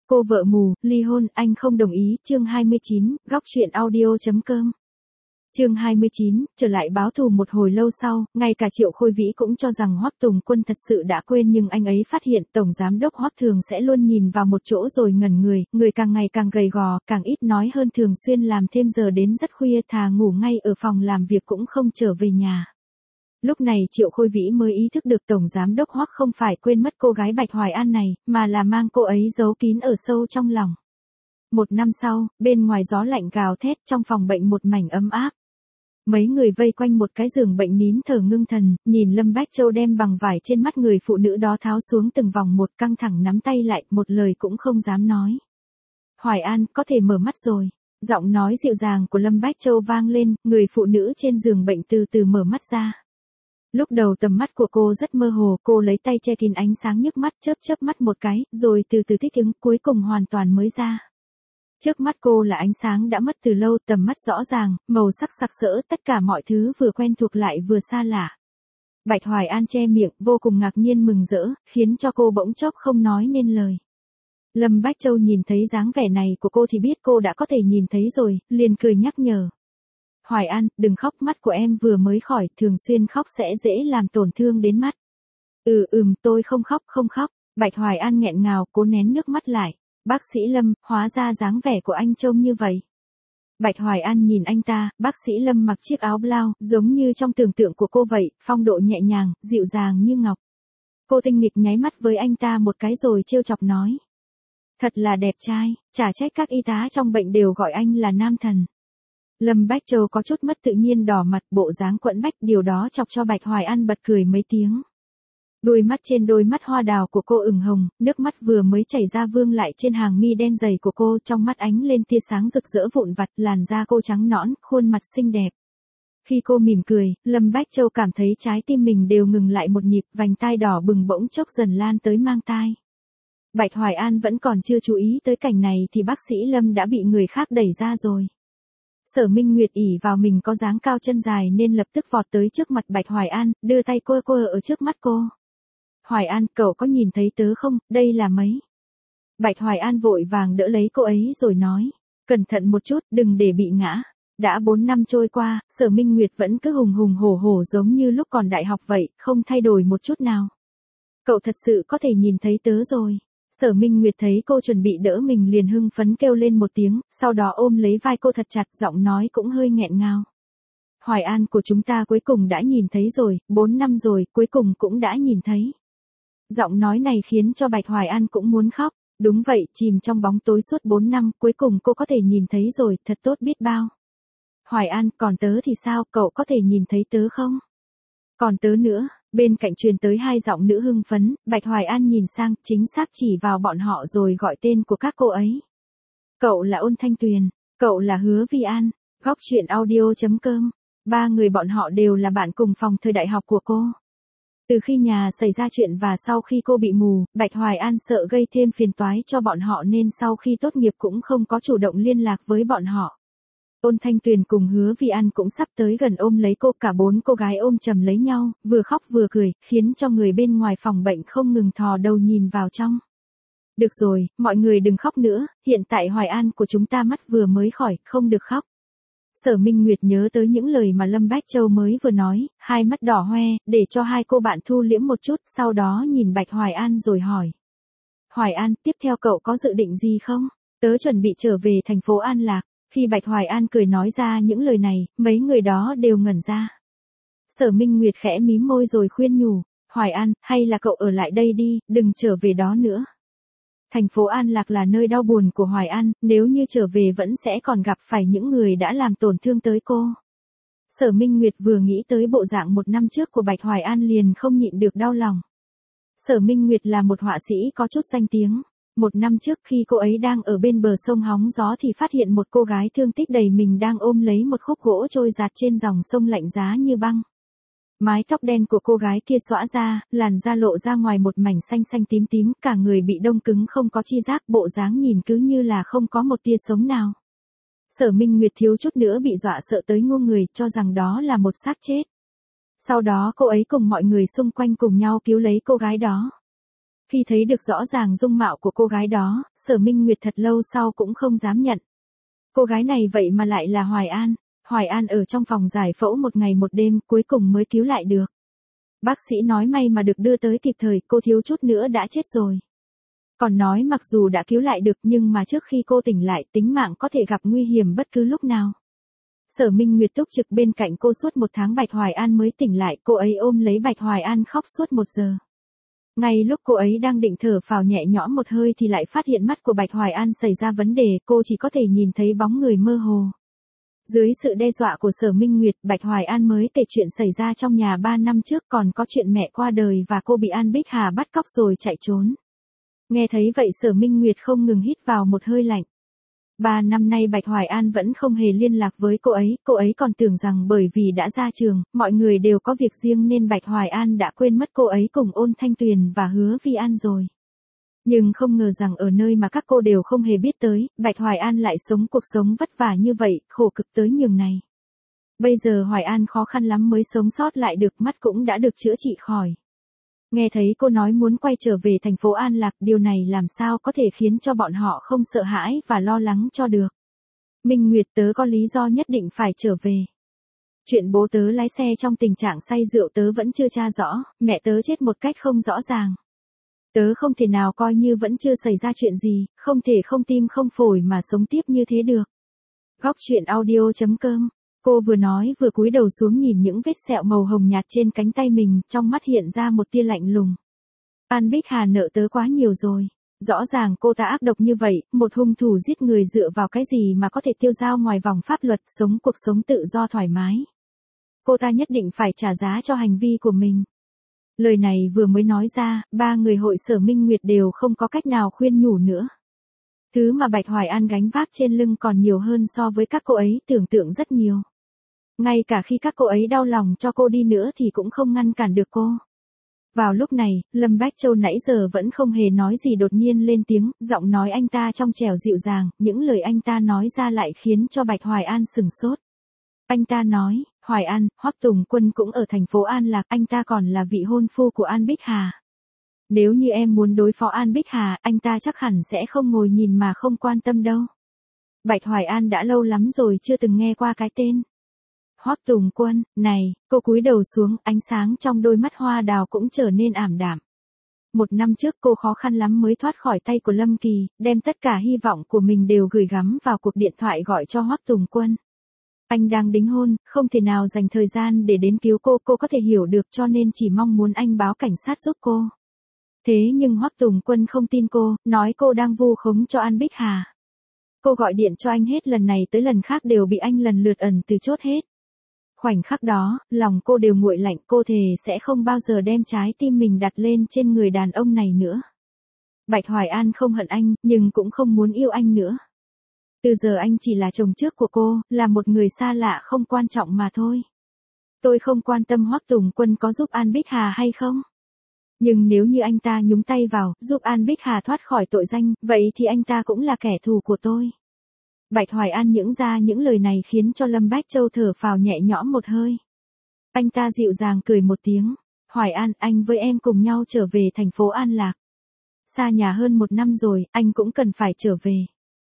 Cô vợ mù, ly hôn, anh không đồng ý, chương 29, góc chuyện audio.com. Chương 29, trở lại báo thù một hồi lâu sau, ngay cả Triệu Khôi Vĩ cũng cho rằng Hoắc Tùng Quân thật sự đã quên, nhưng anh ấy phát hiện Tổng Giám đốc Hoắc thường sẽ luôn nhìn vào một chỗ rồi ngẩn người, người càng ngày càng gầy gò, càng ít nói hơn, thường xuyên làm thêm giờ đến rất khuya, thà ngủ ngay ở phòng làm việc cũng không trở về nhà. Lúc này Triệu Khôi Vĩ mới ý thức được Tổng Giám đốc Hoắc không phải quên mất cô gái Bạch Hoài An này, mà là mang cô ấy giấu kín ở sâu trong lòng. Một năm sau, bên ngoài gió lạnh gào thét, trong phòng bệnh một mảnh ấm áp. Mấy người vây quanh một cái giường bệnh nín thở ngưng thần, nhìn Lâm Bách Châu đem bằng vải trên mắt người phụ nữ đó tháo xuống từng vòng một, căng thẳng nắm tay lại, một lời cũng không dám nói. Hoài An, có thể mở mắt rồi. Giọng nói dịu dàng của Lâm Bách Châu vang lên, người phụ nữ trên giường bệnh từ từ mở mắt ra. Lúc đầu tầm mắt của cô rất mơ hồ, cô lấy tay che kín ánh sáng nhức mắt, chớp mắt một cái, rồi từ từ thích ứng, cuối cùng hoàn toàn mới ra. Trước mắt cô là ánh sáng đã mất từ lâu, tầm mắt rõ ràng, màu sắc sặc sỡ, tất cả mọi thứ vừa quen thuộc lại vừa xa lạ. Bạch Hoài An che miệng, vô cùng ngạc nhiên mừng rỡ, khiến cho cô bỗng chốc không nói nên lời. Lâm Bách Châu nhìn thấy dáng vẻ này của cô thì biết cô đã có thể nhìn thấy rồi, liền cười nhắc nhở. Hoài An, đừng khóc, mắt của em vừa mới khỏi, thường xuyên khóc sẽ dễ làm tổn thương đến mắt. Tôi không khóc. Bạch Hoài An nghẹn ngào, cố nén nước mắt lại. Bác sĩ Lâm, hóa ra dáng vẻ của anh trông như vậy. Bạch Hoài An nhìn anh ta, bác sĩ Lâm mặc chiếc áo blau, giống như trong tưởng tượng của cô vậy, phong độ nhẹ nhàng, dịu dàng như ngọc. Cô tinh nghịch nháy mắt với anh ta một cái rồi trêu chọc nói. Thật là đẹp trai, chả trách các y tá trong bệnh đều gọi anh là nam thần. Lâm Bách Châu có chút mất tự nhiên đỏ mặt, bộ dáng quẫn bách, điều đó chọc cho Bạch Hoài An bật cười mấy tiếng. Đôi mắt trên đôi mắt hoa đào của cô ửng hồng, nước mắt vừa mới chảy ra vương lại trên hàng mi đen dày của cô, trong mắt ánh lên tia sáng rực rỡ vụn vặt, làn da cô trắng nõn, khuôn mặt xinh đẹp. Khi cô mỉm cười, Lâm Bách Châu cảm thấy trái tim mình đều ngừng lại một nhịp, vành tai đỏ bừng bỗng chốc dần lan tới mang tai. Bạch Hoài An vẫn còn chưa chú ý tới cảnh này thì bác sĩ Lâm đã bị người khác đẩy ra rồi. Sở Minh Nguyệt ỷ vào mình có dáng cao chân dài nên lập tức vọt tới trước mặt Bạch Hoài An, đưa tay quơ ở trước mắt cô. Hoài An, cậu có nhìn thấy tớ không, đây là mấy. Bạch Hoài An vội vàng đỡ lấy cô ấy rồi nói, cẩn thận một chút, đừng để bị ngã. Đã 4 năm trôi qua, Sở Minh Nguyệt vẫn cứ hùng hùng hổ hổ giống như lúc còn đại học vậy, không thay đổi một chút nào. Cậu thật sự có thể nhìn thấy tớ rồi. Sở Minh Nguyệt thấy cô chuẩn bị đỡ mình liền hưng phấn kêu lên một tiếng, sau đó ôm lấy vai cô thật chặt, giọng nói cũng hơi nghẹn ngào. Hoài An của chúng ta cuối cùng đã nhìn thấy rồi, 4 năm rồi, cuối cùng cũng đã nhìn thấy. Giọng nói này khiến cho Bạch Hoài An cũng muốn khóc. Đúng vậy, chìm trong bóng tối suốt 4 năm, cuối cùng cô có thể nhìn thấy rồi, thật tốt biết bao. Hoài An, còn tớ thì sao, cậu có thể nhìn thấy tớ không? Còn tớ nữa. Bên cạnh truyền tới hai giọng nữ hưng phấn, Bạch Hoài An nhìn sang, chính xác chỉ vào bọn họ rồi gọi tên của các cô ấy. Cậu là Ôn Thanh Tuyền, cậu là Hứa Vi An, góc chuyện audio.com. Ba người bọn họ đều là bạn cùng phòng thời đại học của cô. Từ khi nhà xảy ra chuyện và sau khi cô bị mù, Bạch Hoài An sợ gây thêm phiền toái cho bọn họ nên sau khi tốt nghiệp cũng không có chủ động liên lạc với bọn họ. Ôn Thanh Tuyền cùng Hứa Vi An cũng sắp tới gần ôm lấy cô, cả 4 cô gái ôm chầm lấy nhau, vừa khóc vừa cười, khiến cho người bên ngoài phòng bệnh không ngừng thò đầu nhìn vào trong. Được rồi, mọi người đừng khóc nữa, hiện tại Hoài An của chúng ta mắt vừa mới khỏi, không được khóc. Sở Minh Nguyệt nhớ tới những lời mà Lâm Bách Châu mới vừa nói, hai mắt đỏ hoe, để cho hai cô bạn thu liễm một chút, sau đó nhìn Bạch Hoài An rồi hỏi. Hoài An, tiếp theo cậu có dự định gì không? Tớ chuẩn bị trở về thành phố An Lạc. Khi Bạch Hoài An cười nói ra những lời này, mấy người đó đều ngẩn ra. Sở Minh Nguyệt khẽ mím môi rồi khuyên nhủ, Hoài An, hay là cậu ở lại đây đi, đừng trở về đó nữa. Thành phố An Lạc là nơi đau buồn của Hoài An, nếu như trở về vẫn sẽ còn gặp phải những người đã làm tổn thương tới cô. Sở Minh Nguyệt vừa nghĩ tới bộ dạng 1 năm trước của Bạch Hoài An liền không nhịn được đau lòng. Sở Minh Nguyệt là một họa sĩ có chút danh tiếng. 1 năm trước khi cô ấy đang ở bên bờ sông hóng gió thì phát hiện một cô gái thương tích đầy mình đang ôm lấy một khúc gỗ trôi dạt trên dòng sông lạnh giá như băng. Mái tóc đen của cô gái kia xõa ra, làn da lộ ra ngoài một mảnh xanh xanh tím tím, cả người bị đông cứng không có chi giác, bộ dáng nhìn cứ như là không có một tia sống nào. Sở Minh Nguyệt thiếu chút nữa bị dọa sợ tới ngu người, cho rằng đó là một xác chết. Sau đó cô ấy cùng mọi người xung quanh cùng nhau cứu lấy cô gái đó. Khi thấy được rõ ràng dung mạo của cô gái đó, Sở Minh Nguyệt thật lâu sau cũng không dám nhận. Cô gái này vậy mà lại là Hoài An. Hoài An ở trong phòng giải phẫu một ngày một đêm, cuối cùng mới cứu lại được. Bác sĩ nói may mà được đưa tới kịp thời, cô thiếu chút nữa đã chết rồi. Còn nói mặc dù đã cứu lại được nhưng mà trước khi cô tỉnh lại, tính mạng có thể gặp nguy hiểm bất cứ lúc nào. Sở Minh Nguyệt túc trực bên cạnh cô suốt 1 tháng, Bạch Hoài An mới tỉnh lại, cô ấy ôm lấy Bạch Hoài An khóc suốt 1 giờ. Ngay lúc cô ấy đang định thở phào nhẹ nhõm một hơi thì lại phát hiện mắt của Bạch Hoài An xảy ra vấn đề, cô chỉ có thể nhìn thấy bóng người mơ hồ. Dưới sự đe dọa của Sở Minh Nguyệt, Bạch Hoài An mới kể chuyện xảy ra trong nhà 3 năm trước, còn có chuyện mẹ qua đời và cô bị An Bích Hà bắt cóc rồi chạy trốn. Nghe thấy vậy Sở Minh Nguyệt không ngừng hít vào một hơi lạnh. 3 năm nay Bạch Hoài An vẫn không hề liên lạc với cô ấy còn tưởng rằng bởi vì đã ra trường, mọi người đều có việc riêng nên Bạch Hoài An đã quên mất cô ấy cùng Ôn Thanh Tuyền và Hứa Vi An rồi. Nhưng không ngờ rằng ở nơi mà các cô đều không hề biết tới, Bạch Hoài An lại sống cuộc sống vất vả như vậy, khổ cực tới nhường này. Bây giờ Hoài An khó khăn lắm mới sống sót lại được, mắt cũng đã được chữa trị khỏi. Nghe thấy cô nói muốn quay trở về thành phố An Lạc, điều này làm sao có thể khiến cho bọn họ không sợ hãi và lo lắng cho được. Minh Nguyệt, tớ có lý do nhất định phải trở về. Chuyện bố tớ lái xe trong tình trạng say rượu tớ vẫn chưa tra rõ, mẹ tớ chết một cách không rõ ràng. Tớ không thể nào coi như vẫn chưa xảy ra chuyện gì, không thể không tim không phổi mà sống tiếp như thế được. Góc truyện audio.com. Cô vừa nói vừa cúi đầu xuống nhìn những vết sẹo màu hồng nhạt trên cánh tay mình, trong mắt hiện ra một tia lạnh lùng. An Bích Hà nợ tớ quá nhiều rồi. Rõ ràng cô ta ác độc như vậy, một hung thủ giết người dựa vào cái gì mà có thể tiêu dao ngoài vòng pháp luật, sống cuộc sống tự do thoải mái. Cô ta nhất định phải trả giá cho hành vi của mình. Lời này vừa mới nói ra, 3 người hội Sở Minh Nguyệt đều không có cách nào khuyên nhủ nữa. Thứ mà Bạch Hoài An gánh vác trên lưng còn nhiều hơn so với các cô ấy tưởng tượng rất nhiều. Ngay cả khi các cô ấy đau lòng cho cô đi nữa thì cũng không ngăn cản được cô. Vào lúc này, Lâm Bách Châu nãy giờ vẫn không hề nói gì đột nhiên lên tiếng, giọng nói anh ta trong trẻo dịu dàng, những lời anh ta nói ra lại khiến cho Bạch Hoài An sửng sốt. Anh ta nói, Hoài An, Hoắc Tùng Quân cũng ở thành phố An Lạc, anh ta còn là vị hôn phu của An Bích Hà. Nếu như em muốn đối phó An Bích Hà, anh ta chắc hẳn sẽ không ngồi nhìn mà không quan tâm đâu. Bạch Hoài An đã lâu lắm rồi chưa từng nghe qua cái tên. Hoắc Tùng Quân, này, cô cúi đầu xuống, ánh sáng trong đôi mắt hoa đào cũng trở nên ảm đạm. 1 năm trước cô khó khăn lắm mới thoát khỏi tay của Lâm Kỳ, đem tất cả hy vọng của mình đều gửi gắm vào cuộc điện thoại gọi cho Hoắc Tùng Quân. Anh đang đính hôn, không thể nào dành thời gian để đến cứu cô có thể hiểu được, cho nên chỉ mong muốn anh báo cảnh sát giúp cô. Thế nhưng Hoắc Tùng Quân không tin cô, nói cô đang vu khống cho An Bích Hà. Cô gọi điện cho anh hết lần này tới lần khác đều bị anh lần lượt ẩn từ chốt hết. Khoảnh khắc đó, lòng cô đều nguội lạnh, cô thề sẽ không bao giờ đem trái tim mình đặt lên trên người đàn ông này nữa. Bạch Hoài An không hận anh, nhưng cũng không muốn yêu anh nữa. Từ giờ anh chỉ là chồng trước của cô, là một người xa lạ không quan trọng mà thôi. Tôi không quan tâm Hoắc Tùng Quân có giúp An Bích Hà hay không. Nhưng nếu như anh ta nhúng tay vào, giúp An Bích Hà thoát khỏi tội danh, vậy thì anh ta cũng là kẻ thù của tôi. Bạch Hoài An những ra những lời này khiến cho Lâm Bách Châu thở phào nhẹ nhõm một hơi. Anh ta dịu dàng cười một tiếng. Hoài An, anh với em cùng nhau trở về thành phố An Lạc. Xa nhà hơn 1 năm rồi, anh cũng cần phải trở về.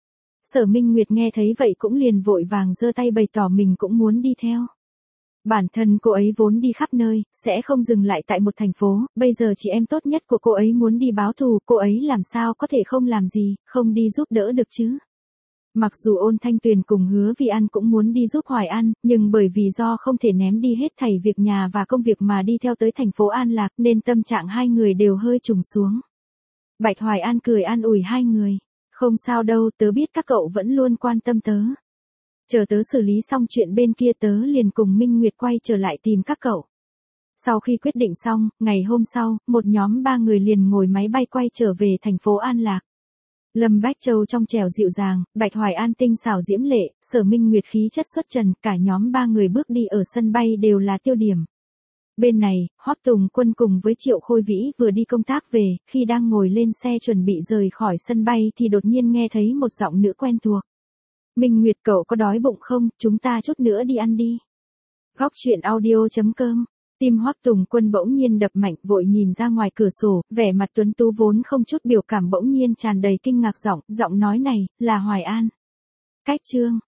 Sở Minh Nguyệt nghe thấy vậy cũng liền vội vàng giơ tay bày tỏ mình cũng muốn đi theo. Bản thân cô ấy vốn đi khắp nơi, sẽ không dừng lại tại một thành phố, bây giờ chị em tốt nhất của cô ấy muốn đi báo thù, cô ấy làm sao có thể không làm gì, không đi giúp đỡ được chứ. Mặc dù Ôn Thanh Tuyền cùng Hứa Vi An cũng muốn đi giúp Hoài An, nhưng bởi vì do không thể ném đi hết thảy việc nhà và công việc mà đi theo tới thành phố An Lạc nên tâm trạng hai người đều hơi trùng xuống. Bạch Hoài An cười an ủi hai người. Không sao đâu, tớ biết các cậu vẫn luôn quan tâm tớ. Chờ tớ xử lý xong chuyện bên kia tớ liền cùng Minh Nguyệt quay trở lại tìm các cậu. Sau khi quyết định xong, ngày hôm sau, một nhóm 3 người liền ngồi máy bay quay trở về thành phố An Lạc. Lâm Bách Châu trong trẻo dịu dàng, Bạch Hoài An tinh xảo diễm lệ, Sở Minh Nguyệt khí chất xuất trần, cả nhóm 3 người bước đi ở sân bay đều là tiêu điểm. Bên này, Hoắc Tùng Quân cùng với Triệu Khôi Vĩ vừa đi công tác về, khi đang ngồi lên xe chuẩn bị rời khỏi sân bay thì đột nhiên nghe thấy một giọng nữ quen thuộc. Minh Nguyệt, cậu có đói bụng không, chúng ta chút nữa đi ăn đi. Góc truyện audio.com Tim Hoắc Tùng Quân bỗng nhiên đập mạnh, vội nhìn ra ngoài cửa sổ, vẻ mặt tuấn tú vốn không chút biểu cảm bỗng nhiên tràn đầy kinh ngạc, giọng nói này, là Hoài An. Cách Trương.